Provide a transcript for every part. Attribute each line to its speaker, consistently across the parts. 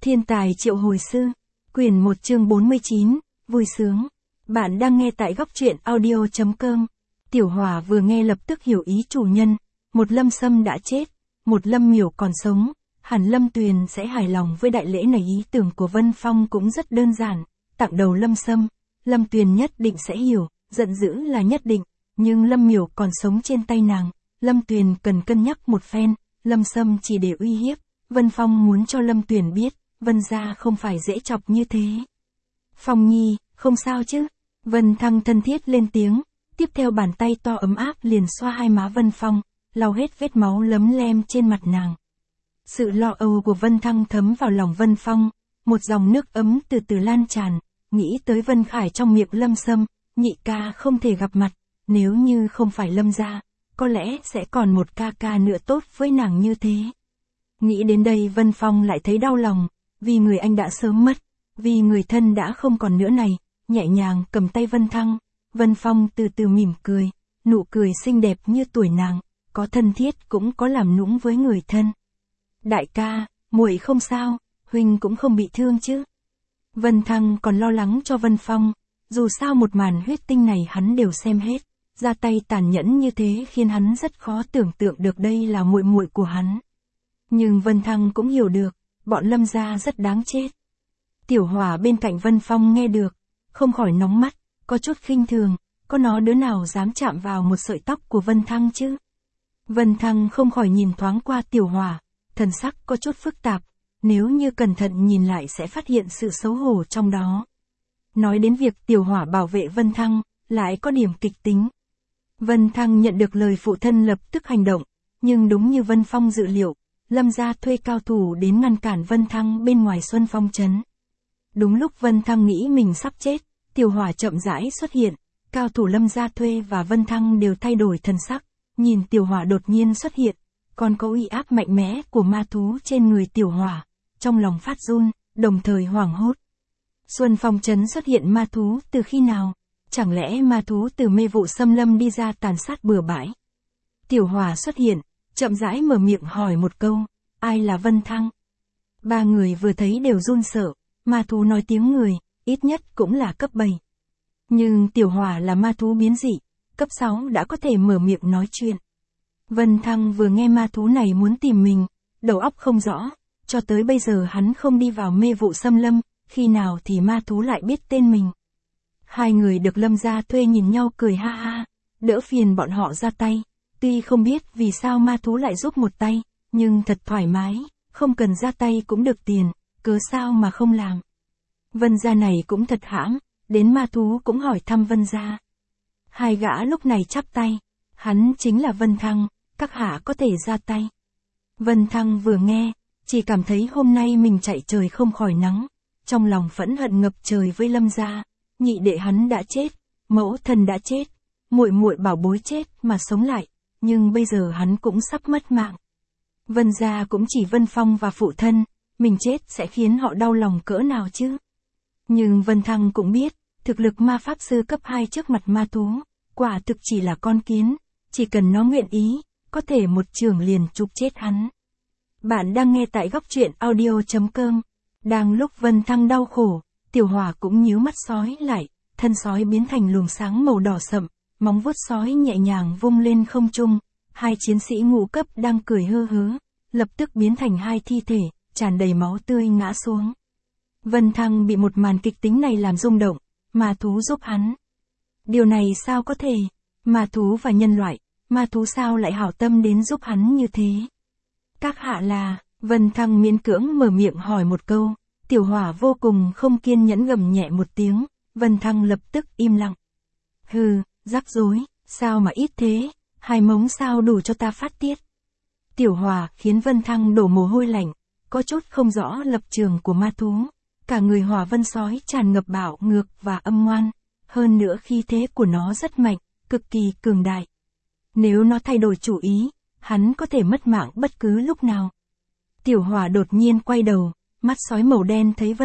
Speaker 1: Thiên tài triệu hồi sư, quyển 1 chương 49, vui sướng. Bạn đang nghe tại góc truyện audio.com. Tiểu Hỏa vừa nghe lập tức hiểu ý chủ nhân, một Lâm Sâm đã chết, một Lâm Miểu còn sống, hẳn Lâm Tuyền sẽ hài lòng với đại lễ này. Ý tưởng của Vân Phong cũng rất đơn giản, tặng đầu Lâm Sâm, Lâm Tuyền nhất định sẽ hiểu, giận dữ là nhất định, nhưng Lâm Miểu còn sống trên tay nàng, Lâm Tuyền cần cân nhắc một phen, Lâm Sâm chỉ để uy hiếp, Vân Phong muốn cho Lâm Tuyền biết, Vân gia không phải dễ chọc như thế. Phong Nhi, không sao chứ? Vân Thăng thân thiết lên tiếng, tiếp theo bàn tay to ấm áp liền xoa hai má Vân Phong, lau hết vết máu lấm lem trên mặt nàng. Sự lo âu của Vân Thăng thấm vào lòng Vân Phong, một dòng nước ấm từ từ lan tràn, nghĩ tới Vân Khải trong miệng Lâm Sâm, nhị ca không thể gặp mặt, nếu như không phải Lâm gia, có lẽ sẽ còn một ca ca nữa tốt với nàng như thế. Nghĩ đến đây Vân Phong lại thấy đau lòng, vì người anh đã sớm mất, vì người thân đã không còn nữa này, nhẹ nhàng cầm tay Vân Thăng, Vân Phong từ từ mỉm cười, nụ cười xinh đẹp như tuổi nàng, có thân thiết cũng có làm nũng với người thân. Đại ca, muội không sao, huynh cũng không bị thương chứ? Vân Thăng còn lo lắng cho Vân Phong, dù sao một màn huyết tinh này hắn đều xem hết, ra tay tàn nhẫn như thế khiến hắn rất khó tưởng tượng được đây là muội muội của hắn. Nhưng Vân Thăng cũng hiểu được, bọn Lâm gia rất đáng chết. Tiểu Hỏa bên cạnh Vân Phong nghe được, không khỏi nóng mắt, có chút khinh thường, có nó đứa nào dám chạm vào một sợi tóc của Vân Thăng chứ? Vân Thăng không khỏi nhìn thoáng qua Tiểu Hỏa, thần sắc có chút phức tạp, nếu như cẩn thận nhìn lại sẽ phát hiện sự xấu hổ trong đó. Nói đến việc Tiểu Hỏa bảo vệ Vân Thăng, lại có điểm kịch tính. Vân Thăng nhận được lời phụ thân lập tức hành động, nhưng đúng như Vân Phong dự liệu, Lâm gia thuê cao thủ đến ngăn cản Vân Thăng bên ngoài Xuân Phong trấn. Đúng lúc Vân Thăng nghĩ mình sắp chết, Tiểu Hỏa chậm rãi xuất hiện, cao thủ Lâm gia thuê và Vân Thăng đều thay đổi thần sắc, nhìn Tiểu Hỏa đột nhiên xuất hiện, còn có uy áp mạnh mẽ của ma thú trên người Tiểu Hỏa, trong lòng phát run, đồng thời hoảng hốt. Xuân Phong trấn xuất hiện ma thú từ khi nào? Chẳng lẽ ma thú từ mê vụ xâm lâm đi ra tàn sát bừa bãi? Tiểu Hỏa xuất hiện, chậm rãi mở miệng hỏi một câu, ai là Vân Thăng? Ba người vừa thấy đều run sợ, ma thú nói tiếng người, ít nhất cũng là cấp 7. Nhưng Tiểu Hỏa là ma thú biến dị, cấp 6 đã có thể mở miệng nói chuyện. Vân Thăng vừa nghe ma thú này muốn tìm mình, đầu óc không rõ, cho tới bây giờ hắn không đi vào mê vụ xâm lâm, khi nào thì ma thú lại biết tên mình. Hai người được Lâm gia thuê nhìn nhau cười ha ha, đỡ phiền bọn họ ra tay, tuy không biết vì sao ma thú lại giúp một tay, nhưng thật thoải mái, không cần ra tay cũng được tiền, cớ sao mà không làm. Vân gia này cũng thật hãm, đến ma thú cũng hỏi thăm Vân gia. Hai gã lúc này chắp tay, hắn chính là Vân Thăng, các hạ có thể ra tay. Vân Thăng vừa nghe, chỉ cảm thấy hôm nay mình chạy trời không khỏi nắng, trong lòng phẫn hận ngập trời với Lâm gia, nhị đệ hắn đã chết, mẫu thân đã chết, muội muội bảo bối chết mà sống lại, nhưng bây giờ hắn cũng sắp mất mạng. Vân gia cũng chỉ Vân Phong và phụ thân, mình chết sẽ khiến họ đau lòng cỡ nào chứ? Nhưng Vân Thăng cũng biết, thực lực ma pháp sư cấp 2 trước mặt ma thú, quả thực chỉ là con kiến, chỉ cần nó nguyện ý, có thể một chưởng liền chụp chết hắn. Bạn đang nghe tại góc truyện audio.com. Đang lúc Vân Thăng đau khổ, Tiểu Hỏa cũng nhíu mắt sói lại, thân sói biến thành luồng sáng màu đỏ sậm, móng vuốt sói nhẹ nhàng vung lên không trung, hai chiến sĩ ngũ cấp đang cười hơ hớ, lập tức biến thành hai thi thể, tràn đầy máu tươi ngã xuống. Vân Thăng bị một màn kịch tính này làm rung động, ma thú giúp hắn. Điều này sao có thể? Ma thú và nhân loại, ma thú sao lại hảo tâm đến giúp hắn như thế? Các hạ là, Vân Thăng miễn cưỡng mở miệng hỏi một câu, Tiểu Hỏa vô cùng không kiên nhẫn gầm nhẹ một tiếng, Vân Thăng lập tức im lặng. Hừ, rắc rối, sao mà ít thế, hai mống sao đủ cho ta phát tiết. Tiểu Hỏa khiến Vân Thăng đổ mồ hôi lạnh, có chút không rõ lập trường của ma thú, cả người Hỏa Vân sói tràn ngập bạo ngược và âm ngoan, hơn nữa khí thế của nó rất mạnh, cực kỳ cường đại. Nếu nó thay đổi chủ ý, hắn có thể mất mạng bất cứ lúc nào. Tiểu Hỏa đột nhiên quay đầu, mắt sói màu đen thấy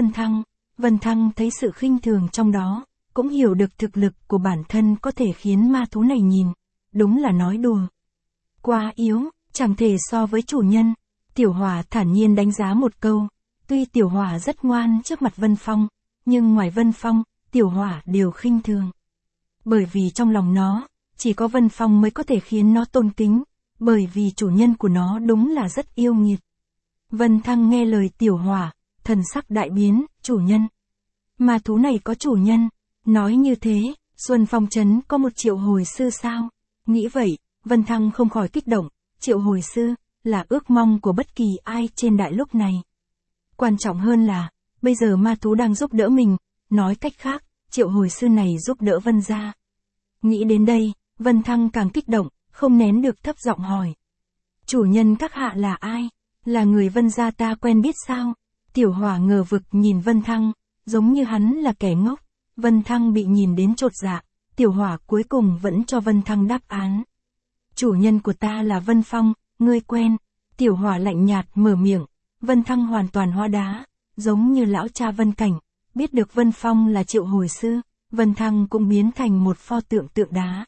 Speaker 1: Vân Thăng thấy sự khinh thường trong đó, cũng hiểu được thực lực của bản thân có thể khiến ma thú này nhìn, đúng là nói đùa. Quá yếu, chẳng thể so với chủ nhân. Tiểu Hỏa thản nhiên đánh giá một câu, Tuy Tiểu Hỏa rất ngoan trước mặt Vân Phong, nhưng ngoài Vân Phong, Tiểu Hỏa đều khinh thường. Bởi vì trong lòng nó, chỉ có Vân Phong mới có thể khiến nó tôn kính, bởi vì chủ nhân của nó đúng là rất yêu nghiệt. Vân Thăng nghe lời Tiểu Hỏa, thần sắc đại biến, chủ nhân. Ma thú này có chủ nhân, nói như thế, Xuân Phong Trấn có một triệu hồi sư sao? Nghĩ vậy, Vân Thăng không khỏi kích động, triệu hồi sư, là ước mong của bất kỳ ai trên đại lục này. Quan trọng hơn là, bây giờ ma thú đang giúp đỡ mình, nói cách khác, triệu hồi sư này giúp đỡ Vân gia. Nghĩ đến đây, Vân Thăng càng kích động, không nén được thấp giọng hỏi. Chủ nhân các hạ là ai? Là người Vân gia ta quen biết sao? Tiểu Hỏa ngờ vực nhìn Vân Thăng, giống như hắn là kẻ ngốc. Vân Thăng bị nhìn đến chột dạ, Tiểu Hỏa cuối cùng vẫn cho Vân Thăng đáp án. Chủ nhân của ta là Vân Phong, ngươi quen. Tiểu Hỏa lạnh nhạt mở miệng, Vân Thăng hoàn toàn hóa đá, giống như lão cha Vân Cảnh, biết được Vân Phong là triệu hồi sư, Vân Thăng cũng biến thành một pho tượng tượng đá.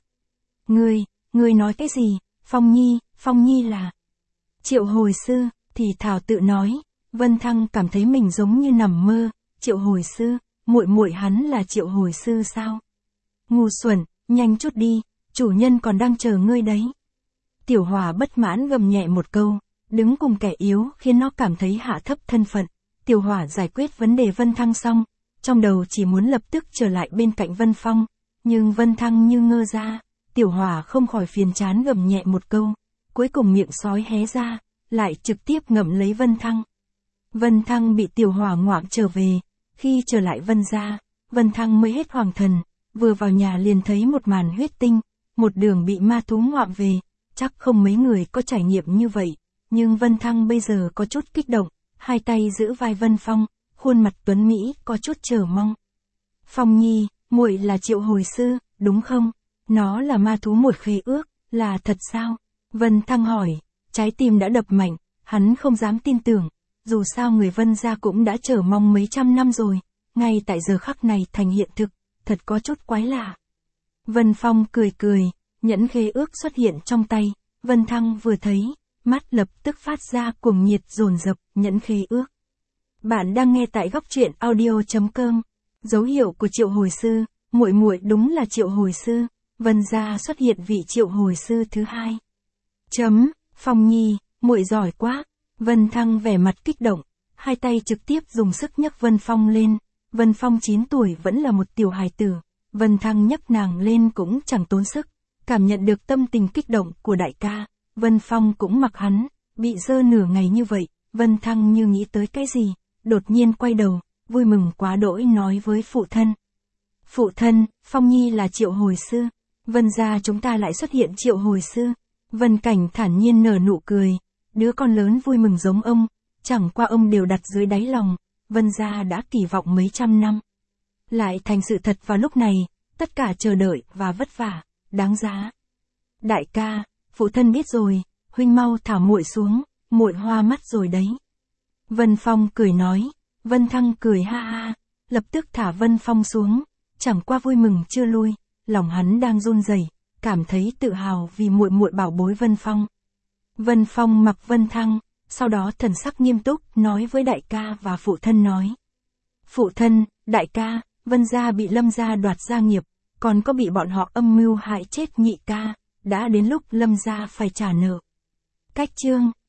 Speaker 1: Ngươi nói cái gì? Phong Nhi là triệu hồi sư, thì thảo tự nói. Vân Thăng cảm thấy mình giống như nằm mơ, triệu hồi sư, muội hắn là triệu hồi sư sao? Ngu xuẩn, nhanh chút đi, chủ nhân còn đang chờ ngươi đấy. Tiểu Hỏa bất mãn gầm nhẹ một câu, đứng cùng kẻ yếu khiến nó cảm thấy hạ thấp thân phận. Tiểu Hỏa giải quyết vấn đề Vân Thăng xong, trong đầu chỉ muốn lập tức trở lại bên cạnh Vân Phong, nhưng Vân Thăng như ngơ ra, Tiểu Hỏa không khỏi phiền chán gầm nhẹ một câu, cuối cùng miệng sói hé ra, lại trực tiếp ngậm lấy Vân Thăng. Vân Thăng bị Tiểu Hỏa ngoạm trở về, khi trở lại Vân gia, Vân Thăng mới hết hoàng thần, vừa vào nhà liền thấy một màn huyết tinh, một đường bị ma thú ngoạm về, chắc không mấy người có trải nghiệm như vậy, nhưng Vân Thăng bây giờ có chút kích động, hai tay giữ vai Vân Phong, khuôn mặt tuấn mỹ có chút chờ mong. Phong Nhi, muội là triệu hồi sư, đúng không? Nó là ma thú một khế ước, là thật sao? Vân Thăng hỏi, trái tim đã đập mạnh, hắn không dám tin tưởng, dù sao người Vân gia cũng đã chờ mong mấy trăm năm rồi, ngay tại giờ khắc này thành hiện thực, thật có chút quái lạ. Vân Phong cười, nhẫn khế ước xuất hiện trong tay, Vân Thăng vừa thấy, mắt lập tức phát ra cuồng nhiệt dồn dập, nhẫn khế ước. Bạn đang nghe tại góc truyện audio.com. Dấu hiệu của triệu hồi sư, muội đúng là triệu hồi sư, Vân gia xuất hiện vị triệu hồi sư thứ hai. Phong Nhi, muội giỏi quá. Vân Thăng vẻ mặt kích động, hai tay trực tiếp dùng sức nhấc Vân Phong lên. Vân Phong 9 tuổi vẫn là một tiểu hài tử, Vân Thăng nhấc nàng lên cũng chẳng tốn sức. Cảm nhận được tâm tình kích động của đại ca, Vân Phong cũng mặc hắn, bị dơ nửa ngày như vậy, Vân Thăng như nghĩ tới cái gì, đột nhiên quay đầu, vui mừng quá đỗi nói với phụ thân. Phụ thân, Phong Nhi là triệu hồi sư, Vân gia chúng ta lại xuất hiện triệu hồi sư. Vân Cảnh thản nhiên nở nụ cười, đứa con lớn vui mừng giống ông, chẳng qua ông đều đặt dưới đáy lòng, Vân gia đã kỳ vọng mấy trăm năm. Lại thành sự thật vào lúc này, tất cả chờ đợi và vất vả, đáng giá. Đại ca, phụ thân biết rồi, huynh mau thả muội xuống, muội hoa mắt rồi đấy. Vân Phong cười nói, Vân Thăng cười ha ha, lập tức thả Vân Phong xuống, chẳng qua vui mừng chưa lui, lòng hắn đang run rẩy, cảm thấy tự hào vì muội bảo bối Vân Phong. Vân Phong mặc Vân Thăng, sau đó thần sắc nghiêm túc nói với đại ca và phụ thân nói. Phụ thân, đại ca, Vân gia bị Lâm gia đoạt gia nghiệp, còn có bị bọn họ âm mưu hại chết nhị ca, đã đến lúc Lâm gia phải trả nợ. Cách chương